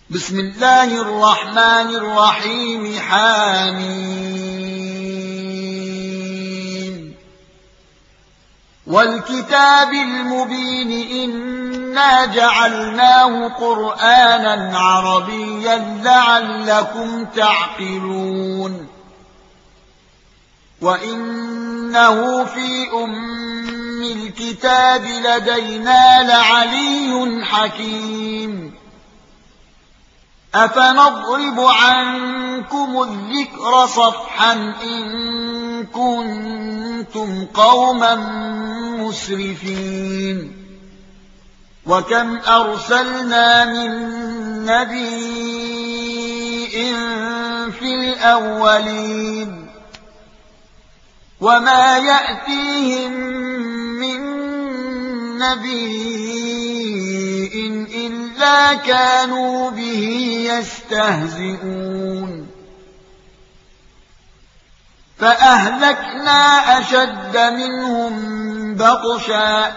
بسم الله الرحمن الرحيم حميم والكتاب المبين إنا جعلناه قرآنا عربيا لعلكم تعقلون وإنه في أم الكتاب لدينا لعلي حكيم أفنضرب عنكم الذكر صفحا إن كنتم قوما مسرفين وكم أرسلنا من نبي في الأولين وما يأتيهم من نبي إلا كانوا به يستهزئون فأهلكنا أشد منهم بطشا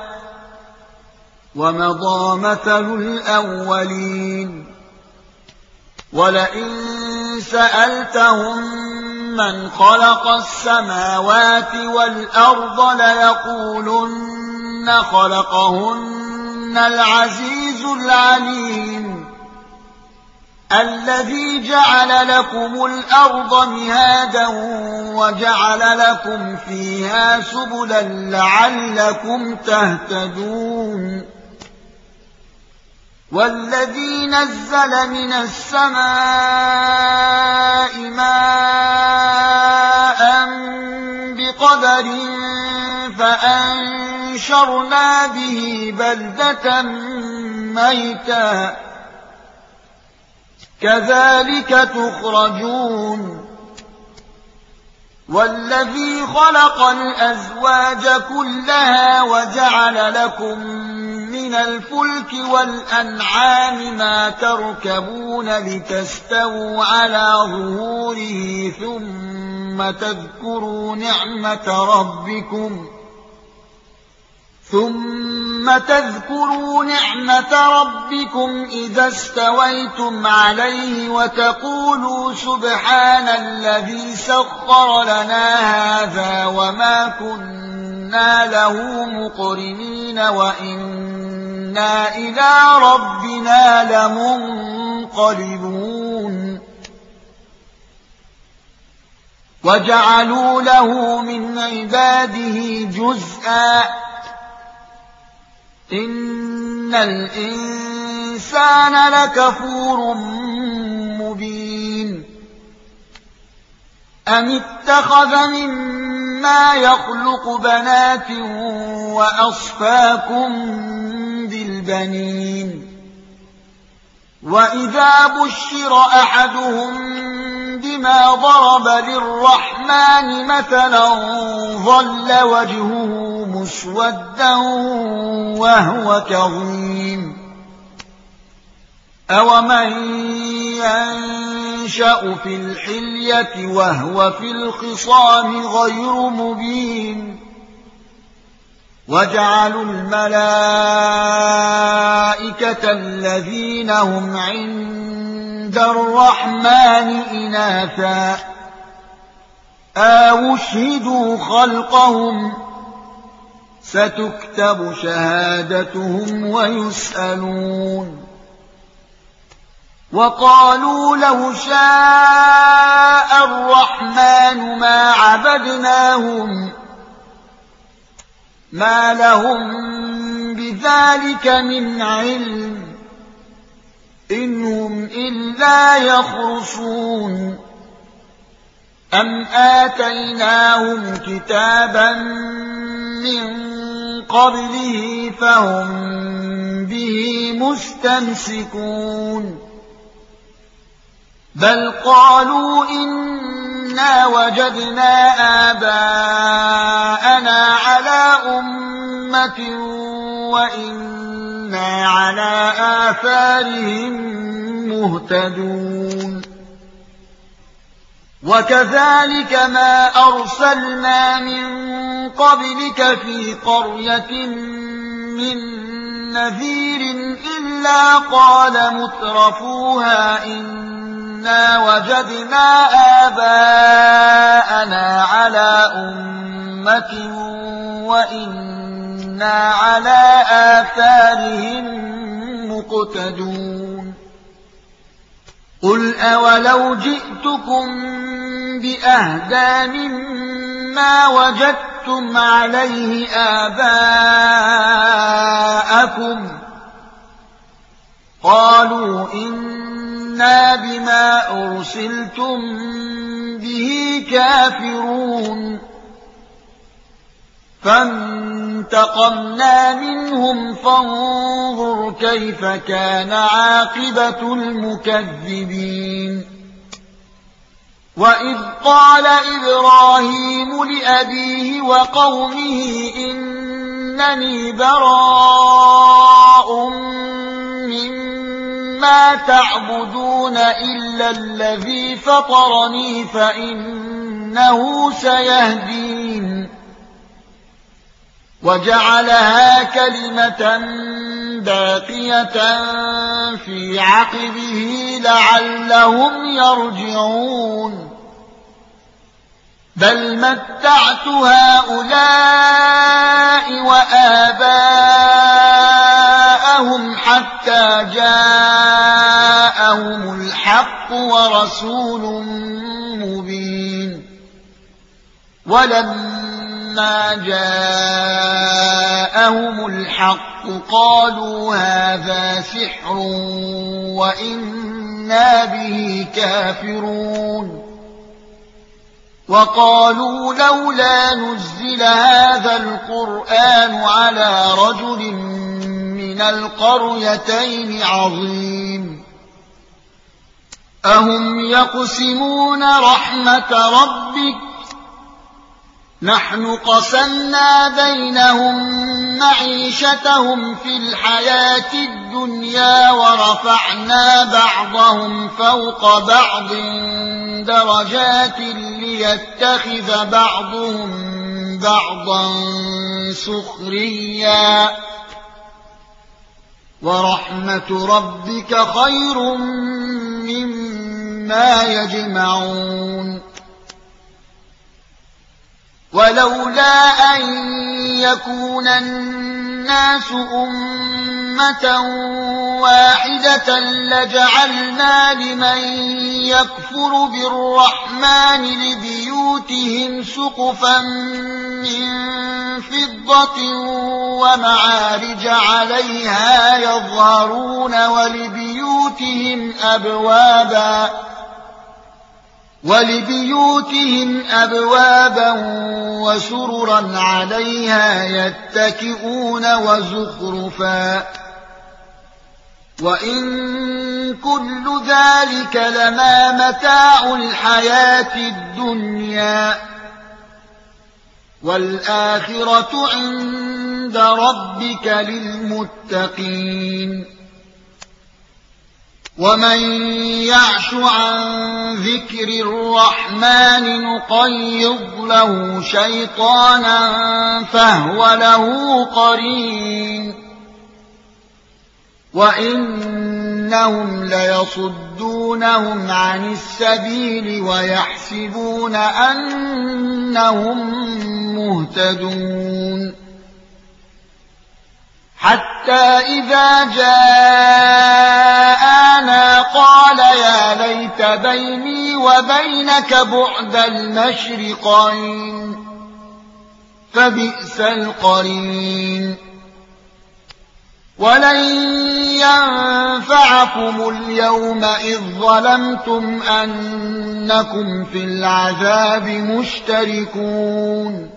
ومضى مثل الأولين ولئن سألتهم من خلق السماوات والأرض ليقولن خلقهن العزيز العليم الذي جعل لكم الأرض مهادا وجعل لكم فيها سبلا لعلكم تهتدون والذي نزل من السماء ماء بقدر فأنشرنا به بلدة ميتا كذلك تخرجون والذي خلق الأزواج كلها وجعل لكم من الفلك والأنعام ما تركبون لتستووا على ظهوره ثم تذكروا نعمة ربكم إذا استويتم عليه وتقولوا سبحان الذي سخر لنا هذا وما كنا له مقرنين وإنا إلى ربنا لمنقلبون وجعلوا له من عباده جزءا إن الإنسان لكفور مبين أم اتخذ مما يخلق بنات وأصفاكم بالبنين وإذا بشر أحدهم بما ضرب للرحمن مثلا ظل وجهه مسودا وهو كظيم أومن ينشأ في الحلية وهو في الخصام غير مبين وجعلوا الملائكة الذين هم عند الرحمن إناثا أشهدوا خلقهم ستكتب شهادتهم ويسألون وقالوا لو شاء الرحمن ما عبدناهم ما لهم بذلك من علم إنهم إلا يخرصون أم آتيناهم كتابا من قبله فهم به مستمسكون بل قالوا إنا وجدنا آباءنا على أمة وإنا على آثارهم مهتدون وكذلك ما أرسلنا من قبلك في قرية من نذير إلا قال مترفوها إنا وجدنا آباءنا على أمة وإنا على آثارهم مقتدون قل أولو جئتكم بأهدى مما وجدتم عليه آباءكم قالوا إنا بما أرسلتم به كافرون فانتقمنا منهم فانظر كيف كان عاقبة المكذبين وإذ قال إبراهيم لأبيه وقومه إنني براء مما تعبدون إلا الذي فطرني فإنه سيهدين وجعلها كلمة باقية في عقبه لعلهم يرجعون بل متعت هؤلاء وآباءهم حتى جاءهم الحق ورسول مبين ولما جاءهم الحق قالوا هذا سحر وإنا به كافرون وقالوا لولا نزل هذا القرآن على رجل من القريتين عظيم أهم يقسمون رحمة ربك نحن قسمنا بينهم معيشتهم في الحياة الدنيا ورفعنا بعضهم فوق بعض درجات ليتخذ بعضهم بعضا سخريا ورحمة ربك خير مما يجمعون ولولا أن يكون الناس أمة واحدة لجعلنا لمن يكفر بالرحمن لبيوتهم سقفا من فضة ومعارج عليها يظهرون ولبيوتهم أبوابا وسررا عليها يتكئون وزخرفا وإن كل ذلك لما متاع الحياة الدنيا والآخرة عند ربك للمتقين ومن يعش عن ذكر الرحمن نقيض له شيطانا فهو له قرين وإنهم ليصدونهم عن السبيل ويحسبون أنهم مهتدون حتى إذا جاءنا قال يا ليت بيني وبينك بعد المشرقين فبئس القرين ولن ينفعكم اليوم إذ ظلمتم أنكم في العذاب مشتركون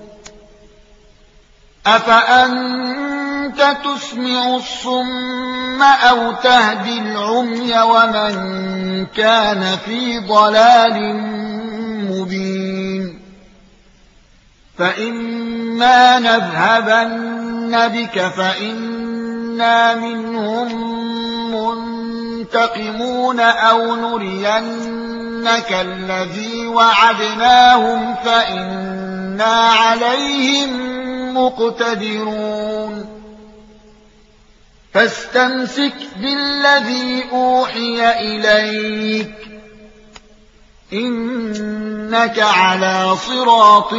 أفأنت تسمع الصم أو تهدي العمي ومن كان في ضلال مبين فإما نذهبن بك فإنا منهم منتقمون أو نرينك الذي وعدناهم فإنا عليهم مقتدرون فاستمسك بالذي أوحي إليك إنك على صراط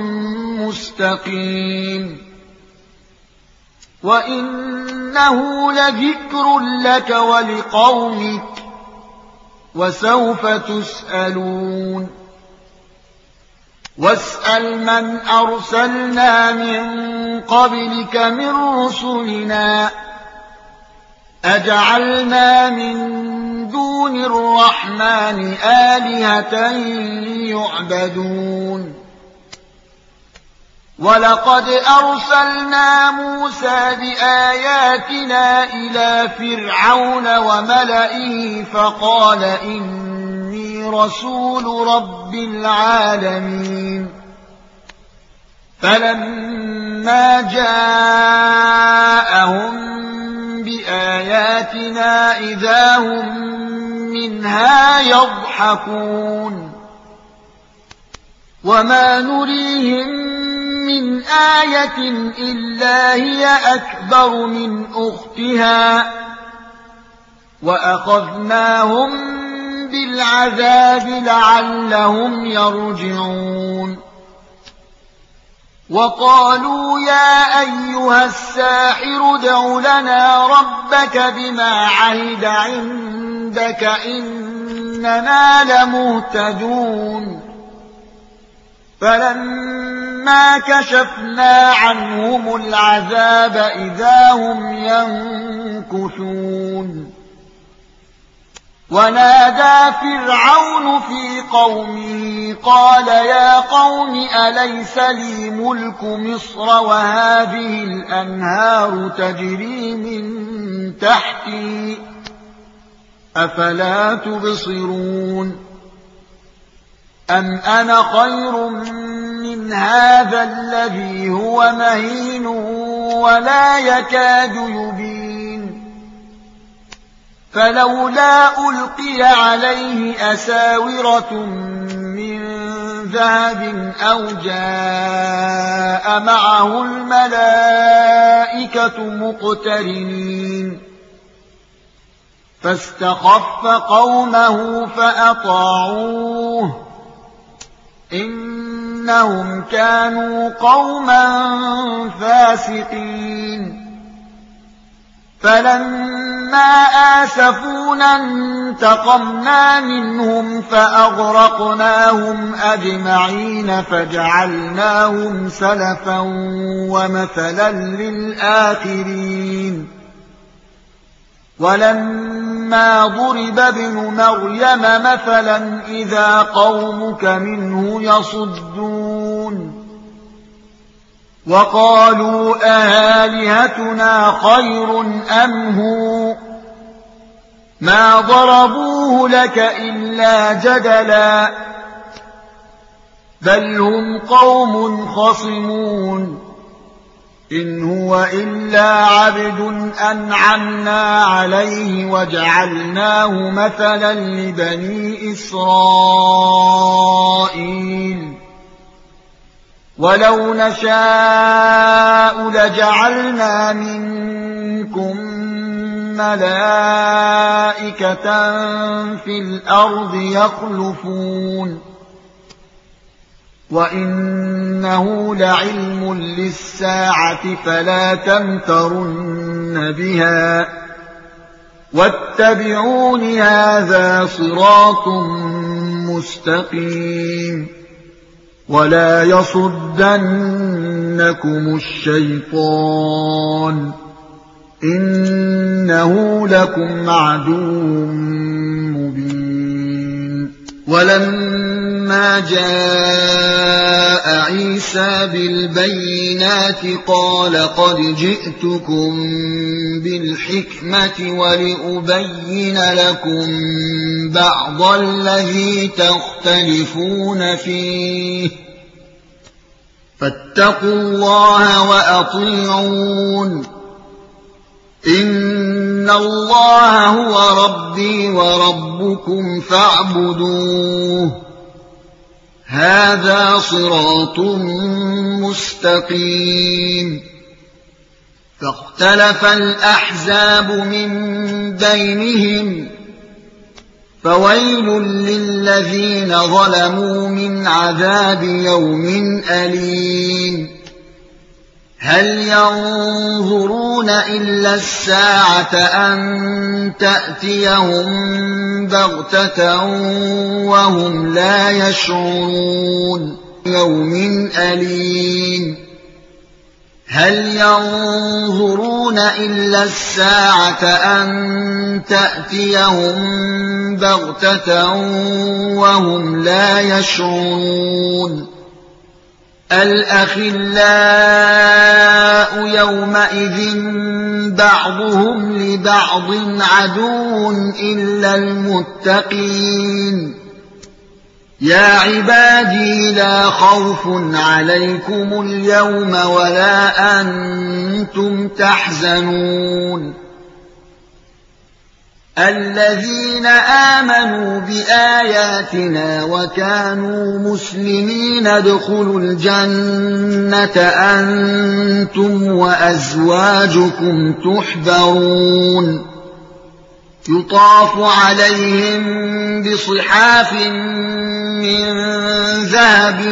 مستقيم وإنه لذكر لك ولقومك وسوف تسألون واسأل من أرسلنا من قبلك من رسلنا أجعلنا من دون الرحمن آلهة يعبدون ولقد أرسلنا موسى بآياتنا إلى فرعون وملئه فقال إني رسول رب العالمين فلما جاءهم بآياتنا إذا هم منها يضحكون وما نريهم من آية إلا هي أكبر من أختها وأخذناهم بالعذاب لعلهم يرجعون وقالوا يا أيها الساحر ادع لنا ربك بما عهد عندك إننا لمهتدون فلما كشفنا عنهم العذاب إذا هم ينكثون ونادى فرعون في قومه قال يا قوم أليس لي ملك مصر وهذه الأنهار تجري من تحتي أفلا تبصرون أم أنا خير من هذا الذي هو مهين ولا يكاد يبين فلولا ألقي عليه أساورة من ذهب أو جاء معه الملائكة مقترنين فاستخف قومه فأطاعوه إنهم كانوا قوما فاسقين فلما آسفونا انتقمنا منهم فأغرقناهم أجمعين فجعلناهم سلفا ومثلا للآخرين ولما ضرب ابن مريم مثلا إذا قومك منه يصدون وقالوا أآلهتنا خير أم هو ما ضربوه لك إلا جدلا بل هم قوم خصمون إن هو إلا عبد أنعمنا عليه وجعلناه مثلا لبني إسرائيل ولو نشاء لجعلنا منكم ملائكة في الأرض يخلفون وإنه لعلم للساعة فلا تمترن بها واتبعون هذا صراط مستقيم ولا يصدنكم الشيطان إنه لكم عدو مبين ولما جاء عيسى بالبينات قال قد جئتكم بالحكمة ولأبين لكم بعض الذي تختلفون فيه فاتقوا الله وأطيعون إن الله هو ربي وربكم فاعبدوه هذا صراط مستقيم فاختلف الأحزاب من بينهم فويل للذين ظلموا من عذاب يوم أليم هل ينظرون إلا الساعة أن تأتيهم بغتة وهم لا يشعرون يوم أليم هل ينظرون إلا الساعة أن تأتيهم بغتة وهم لا يشعرون الأخلاء يومئذ بعضهم لبعض عدو إلا المتقين يا عبادي لا خوف عليكم اليوم ولا أنتم تحزنون الذين آمنوا بآياتنا وكانوا مسلمين ادخلوا الجنة أنتم وأزواجكم تحبرون يطاف عليهم بصحاف من ذهب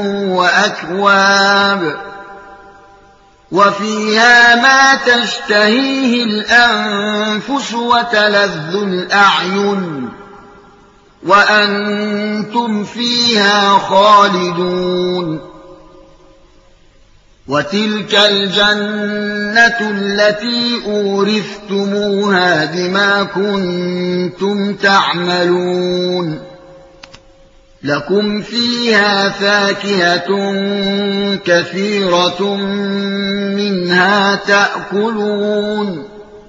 وأكواب وفيها ما تشتهيه الأنفس وتلذ الأعين وأنتم فيها خالدون وتلك الجنة التي أورثتموها بما كنتم تعملون لكم فيها فاكهة كثيرة منها تأكلون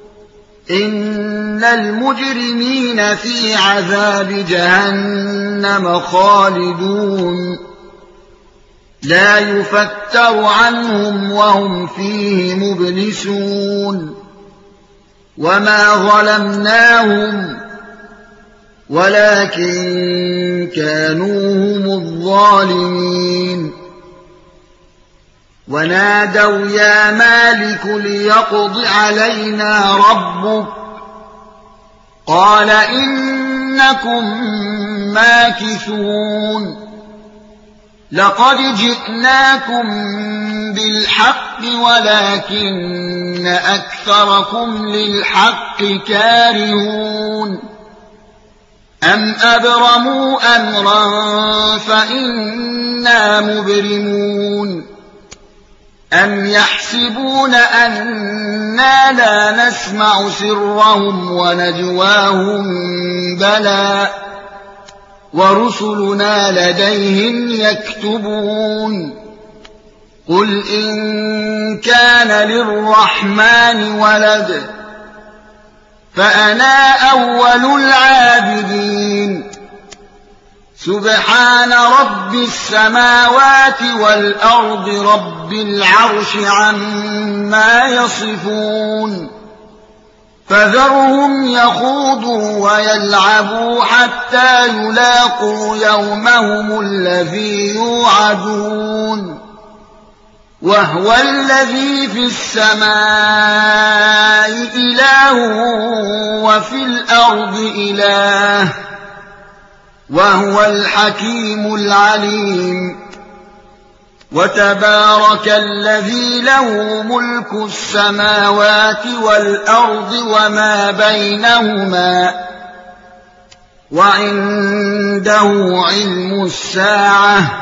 إن المجرمين في عذاب جهنم خالدون لا يفتر عنهم وهم فيه مبلسون وما ظلمناهم ولكن كانوا هم الظالمين ونادوا يا مالك ليقض علينا ربك قال إنكم ماكثون لقد جئناكم بالحق ولكن أكثركم للحق كارهون أم أبرموا أمرا فإنا مبرمون أم يحسبون أننا لا نسمع سرهم ونجواهم بلى ورسلنا لديهم يكتبون قل إن كان للرحمن ولد فأنا أول العابدين سبحان رب السماوات والأرض رب العرش عما يصفون فذرهم يخوضوا ويلعبوا حتى يلاقوا يومهم الذي يوعدون وهو الذي في السماء إله وفي الأرض إله وهو الحكيم العليم وتبارك الذي له ملك السماوات والأرض وما بينهما وعنده علم الساعة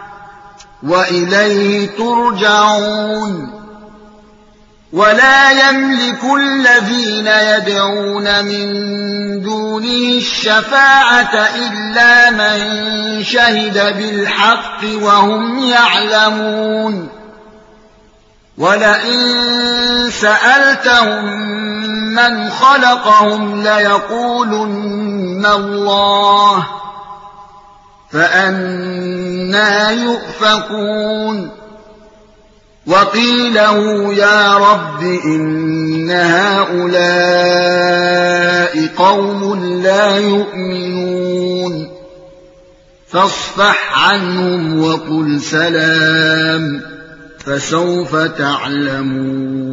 وإليه ترجعون ولا يملك الذين يدعون من دونه الشفاعة إلا من شهد بالحق وهم يعلمون ولئن سألتهم من خلقهم ليقولن الله فأنى يؤفكون وقيله يا رب إن هؤلاء قوم لا يؤمنون فاصفح عنهم وقل سلام فسوف تعلمون